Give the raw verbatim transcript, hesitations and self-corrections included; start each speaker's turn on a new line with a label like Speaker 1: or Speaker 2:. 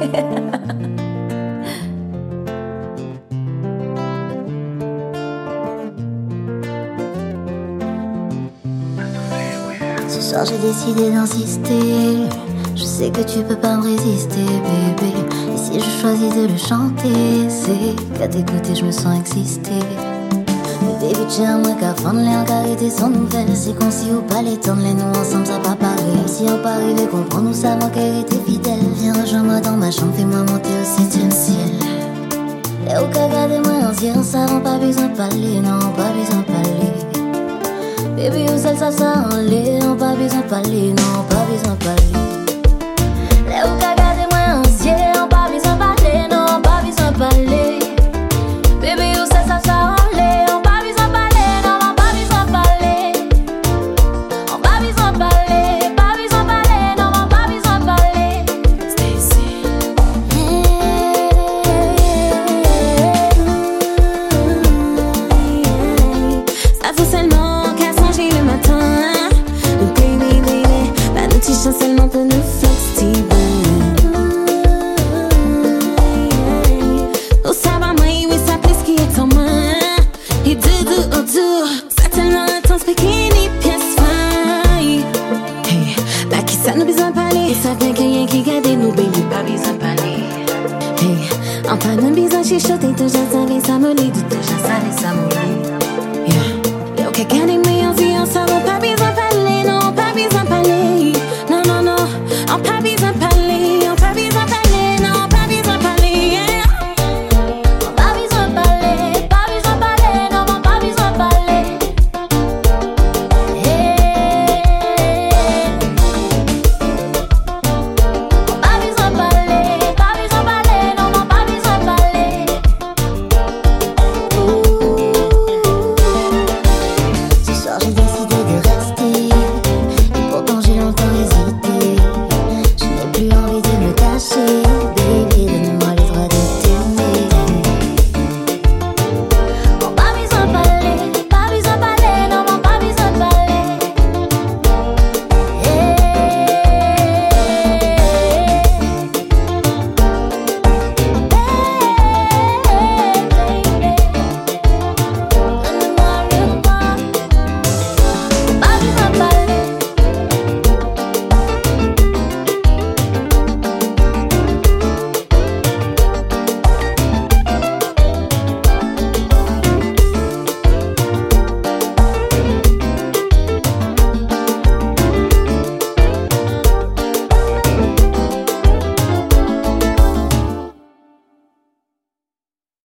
Speaker 1: Ce soir j'ai décidé d'insister. Je sais que tu peux pas me résister, bébé. Et si je choisis de le chanter, c'est qu'à t'écouter je me sens exister. Mais baby, tiens-moi qu'à fond les en carité sans nouvelles. C'est qu'on s'y ou pas les temps, les nous ensemble ça pas pareil. Si on pas arrivé comprendre, nous savons qu'elle était fidèle. Viens rejoins-moi dans ma chambre, fais-moi monter au septième ciel. Et au cas gardez-moi en ciel, ça rend pas besoin de parler, non, pas besoin de parler. Baby, on seul ça ça en l'air, on pas besoin de parler, non, pas besoin de parler. Les ou ka gade moi en ciel, on pas besoin de parler, non, pas besoin de parler. Baby, ou ça, ça, ça, on l'est, on pas besoin de parler, non, on pas besoin de parler. On pas besoin de parler, pas besoin de parler, non, on pas besoin de parler. Stacy.
Speaker 2: Ça fait seulement qu'à songer le matin. Baby, baby, la nuit chante seulement pour nous flexible. Ça nous besoin de parler. Ça fait qu'il y a qui garde nous, baby, pas besoin de parler. Hey, en pas de besoin de chichoter, déjà savais ça me lit, déjà savais ça me lit.